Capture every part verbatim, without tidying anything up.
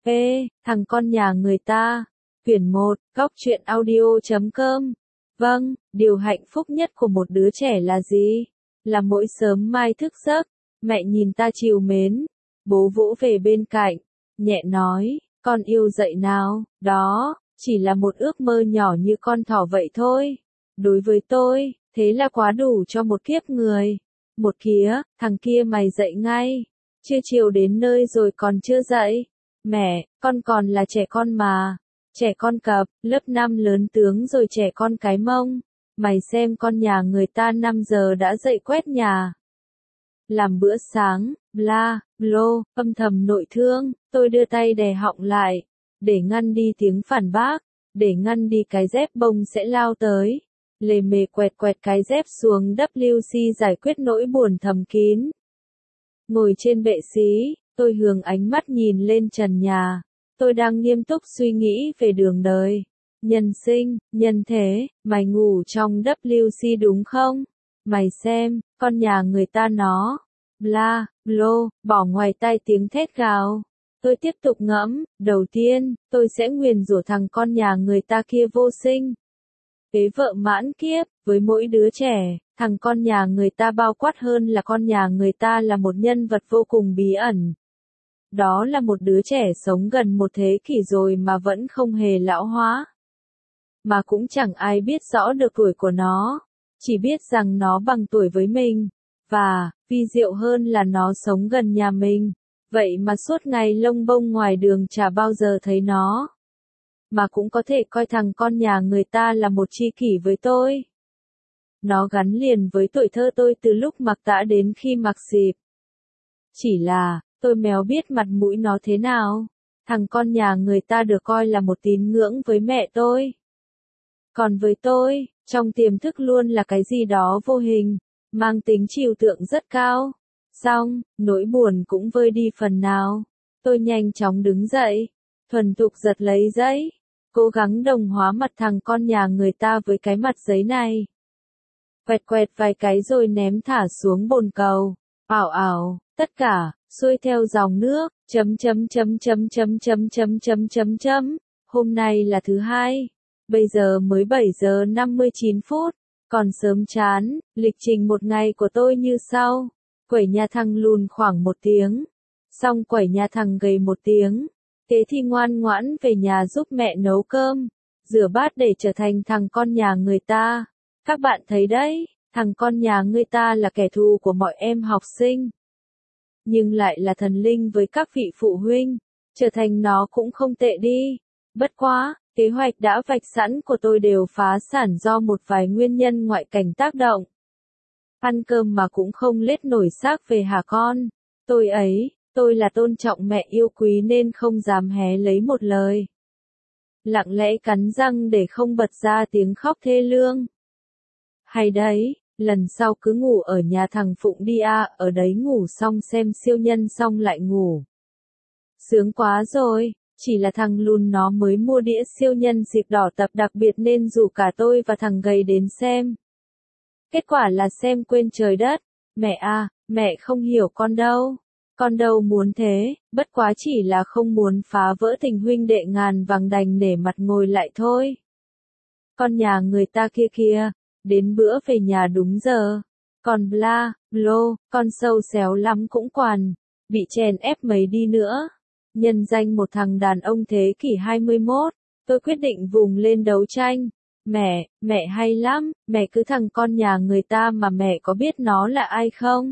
Ê, thằng con nhà người ta. Quyển một, góc truyện audio chấm com. Vâng, điều hạnh phúc nhất của một đứa trẻ là gì? Là mỗi sớm mai thức giấc, mẹ nhìn ta trìu mến, bố vỗ về bên cạnh, nhẹ nói, con yêu dậy nào, đó, chỉ là một ước mơ nhỏ như con thỏ vậy thôi. Đối với tôi, thế là quá đủ cho một kiếp người. Một kia, thằng kia mày dậy ngay. Chưa chiều đến nơi rồi còn chưa dậy. Mẹ, con còn là trẻ con mà. Trẻ con cập, lớp năm lớn tướng rồi trẻ con cái mông. Mày xem con nhà người ta năm giờ đã dậy quét nhà. Làm bữa sáng, bla, blô, âm thầm nội thương, tôi đưa tay đè họng lại, để ngăn đi tiếng phản bác, để ngăn đi cái dép bông sẽ lao tới. Lề mề quẹt quẹt cái dép xuống W C giải quyết nỗi buồn thầm kín. Ngồi trên bệ xí, tôi hướng ánh mắt nhìn lên trần nhà. Tôi đang nghiêm túc suy nghĩ về đường đời, nhân sinh, nhân thế. Mày ngủ trong W C đúng không? Mày xem, con nhà người ta nó, bla, blô, bỏ ngoài tai tiếng thét gào. Tôi tiếp tục ngẫm, đầu tiên, tôi sẽ nguyền rủa thằng con nhà người ta kia vô sinh. Kế vợ mãn kiếp, với mỗi đứa trẻ, thằng con nhà người ta bao quát hơn là con nhà người ta là một nhân vật vô cùng bí ẩn. Đó là một đứa trẻ sống gần một thế kỷ rồi mà vẫn không hề lão hóa. Mà cũng chẳng ai biết rõ được tuổi của nó, chỉ biết rằng nó bằng tuổi với mình, và, vi diệu hơn là nó sống gần nhà mình. Vậy mà suốt ngày lông bông ngoài đường chả bao giờ thấy nó. Mà cũng có thể coi thằng con nhà người ta là một tri kỷ với tôi. Nó gắn liền với tuổi thơ tôi từ lúc mặc tã đến khi mặc xịp. Chỉ là, tôi méo biết mặt mũi nó thế nào. Thằng con nhà người ta được coi là một tín ngưỡng với mẹ tôi. Còn với tôi, trong tiềm thức luôn là cái gì đó vô hình, mang tính trừu tượng rất cao. Xong, nỗi buồn cũng vơi đi phần nào. Tôi nhanh chóng đứng dậy, thuần thục giật lấy giấy, cố gắng đồng hóa mặt thằng con nhà người ta với cái mặt giấy này. Quẹt quẹt vài cái rồi ném thả xuống bồn cầu. Ảo ảo, tất cả, xuôi theo dòng nước, chấm chấm chấm chấm chấm chấm chấm chấm chấm chấm. Hôm nay là thứ hai. Bây giờ mới bảy giờ năm mươi chín phút. Còn sớm chán, lịch trình một ngày của tôi như sau. Quẩy nhà thằng lùn khoảng một tiếng. Xong quẩy nhà thằng gầy một tiếng. Thế thì ngoan ngoãn về nhà giúp mẹ nấu cơm. Rửa bát để trở thành thằng con nhà người ta. Các bạn thấy đấy, thằng con nhà người ta là kẻ thù của mọi em học sinh. Nhưng lại là thần linh với các vị phụ huynh. Trở thành nó cũng không tệ đi. Bất quá, kế hoạch đã vạch sẵn của tôi đều phá sản do một vài nguyên nhân ngoại cảnh tác động. Ăn cơm mà cũng không lết nổi xác về hả con? Tôi ấy, tôi là tôn trọng mẹ yêu quý nên không dám hé lấy một lời. Lặng lẽ cắn răng để không bật ra tiếng khóc thê lương. Hay đấy, lần sau cứ ngủ ở nhà thằng Phụng đi à, ở đấy ngủ xong xem siêu nhân xong lại ngủ. Sướng quá rồi, chỉ là thằng lùn nó mới mua đĩa siêu nhân dịp đỏ tập đặc biệt nên rủ cả tôi và thằng gầy đến xem. Kết quả là xem quên trời đất. Mẹ à, mẹ không hiểu con đâu. Con đâu muốn thế, bất quá chỉ là không muốn phá vỡ tình huynh đệ ngàn vàng đành nể mặt ngồi lại thôi. Con nhà người ta kia kia, đến bữa về nhà đúng giờ. Còn bla, blô, con sâu xéo lắm cũng quản, bị chèn ép mấy đi nữa. Nhân danh một thằng đàn ông thế kỷ hai mươi mốt, tôi quyết định vùng lên đấu tranh. Mẹ, mẹ hay lắm, mẹ cứ thằng con nhà người ta mà mẹ có biết nó là ai không?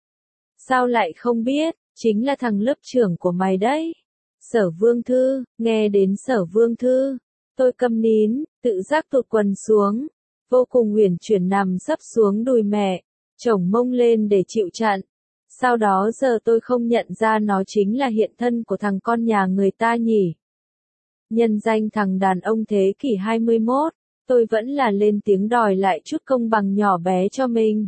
Sao lại không biết, chính là thằng lớp trưởng của mày đấy. Sở Vương Thư, nghe đến Sở Vương Thư, tôi câm nín, tự giác tụt quần xuống, vô cùng uyển chuyển nằm sấp xuống đùi mẹ, chổng mông lên để chịu trận. Sau đó giờ tôi không nhận ra nó chính là hiện thân của thằng con nhà người ta nhỉ. Nhân danh thằng đàn ông thế kỷ hai mươi mốt, tôi vẫn là lên tiếng đòi lại chút công bằng nhỏ bé cho mình.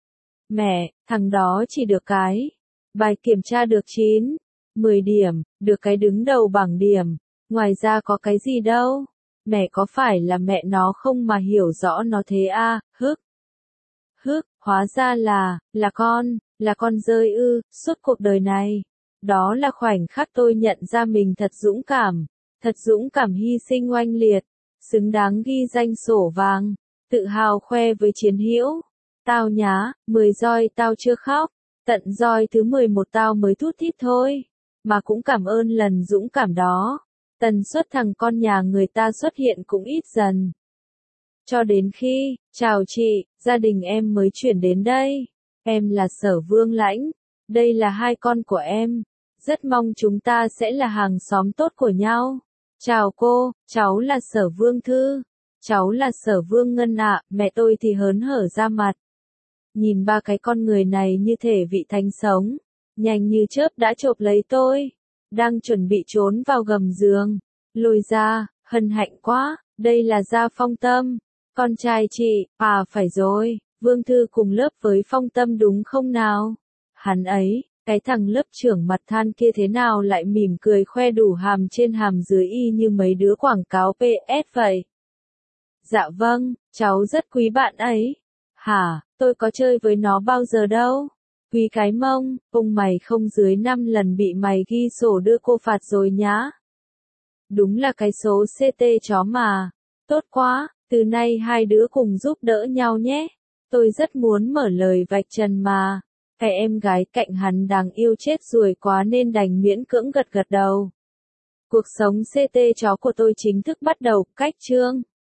Mẹ, thằng đó chỉ được cái. Bài kiểm tra được chín, mười điểm, được cái đứng đầu bảng điểm. Ngoài ra có cái gì đâu. Mẹ có phải là mẹ nó không mà hiểu rõ nó thế à, hức. Hức, hóa ra là, là con, là con rơi ư, suốt cuộc đời này. Đó là khoảnh khắc tôi nhận ra mình thật dũng cảm, thật dũng cảm hy sinh oanh liệt, xứng đáng ghi danh sổ vàng, tự hào khoe với chiến hữu. Tao nhá, mười roi tao chưa khóc, tận roi thứ mười một tao mới thút thít thôi, mà cũng cảm ơn lần dũng cảm đó. Tần suất thằng con nhà người ta xuất hiện cũng ít dần. Cho đến khi, chào chị, gia đình em mới chuyển đến đây. Em là Sở Vương Lãnh, đây là hai con của em. Rất mong chúng ta sẽ là hàng xóm tốt của nhau. Chào cô, cháu là Sở Vương Thư. Cháu là Sở Vương Ngân ạ, mẹ tôi thì hớn hở ra mặt. Nhìn ba cái con người này như thể vị thánh sống, nhanh như chớp đã chộp lấy tôi. Đang chuẩn bị trốn vào gầm giường. Lôi ra, hân hạnh quá, đây là Gia Phong Tâm. Con trai chị, à phải rồi, Vương Thư cùng lớp với Phong Tâm đúng không nào? Hắn ấy, cái thằng lớp trưởng mặt than kia thế nào lại mỉm cười khoe đủ hàm trên hàm dưới y như mấy đứa quảng cáo pê ét vậy? Dạ vâng, cháu rất quý bạn ấy. Hả, tôi có chơi với nó bao giờ đâu. Quý cái mông, ông mày không dưới năm lần bị mày ghi sổ đưa cô phạt rồi nhá. Đúng là cái số xê tê chó mà. Tốt quá, từ nay hai đứa cùng giúp đỡ nhau nhé. Tôi rất muốn mở lời vạch trần mà. Cái em gái cạnh hắn đáng yêu chết ruồi quá nên đành miễn cưỡng gật gật đầu. Cuộc sống xê tê chó của tôi chính thức bắt đầu, cách chương.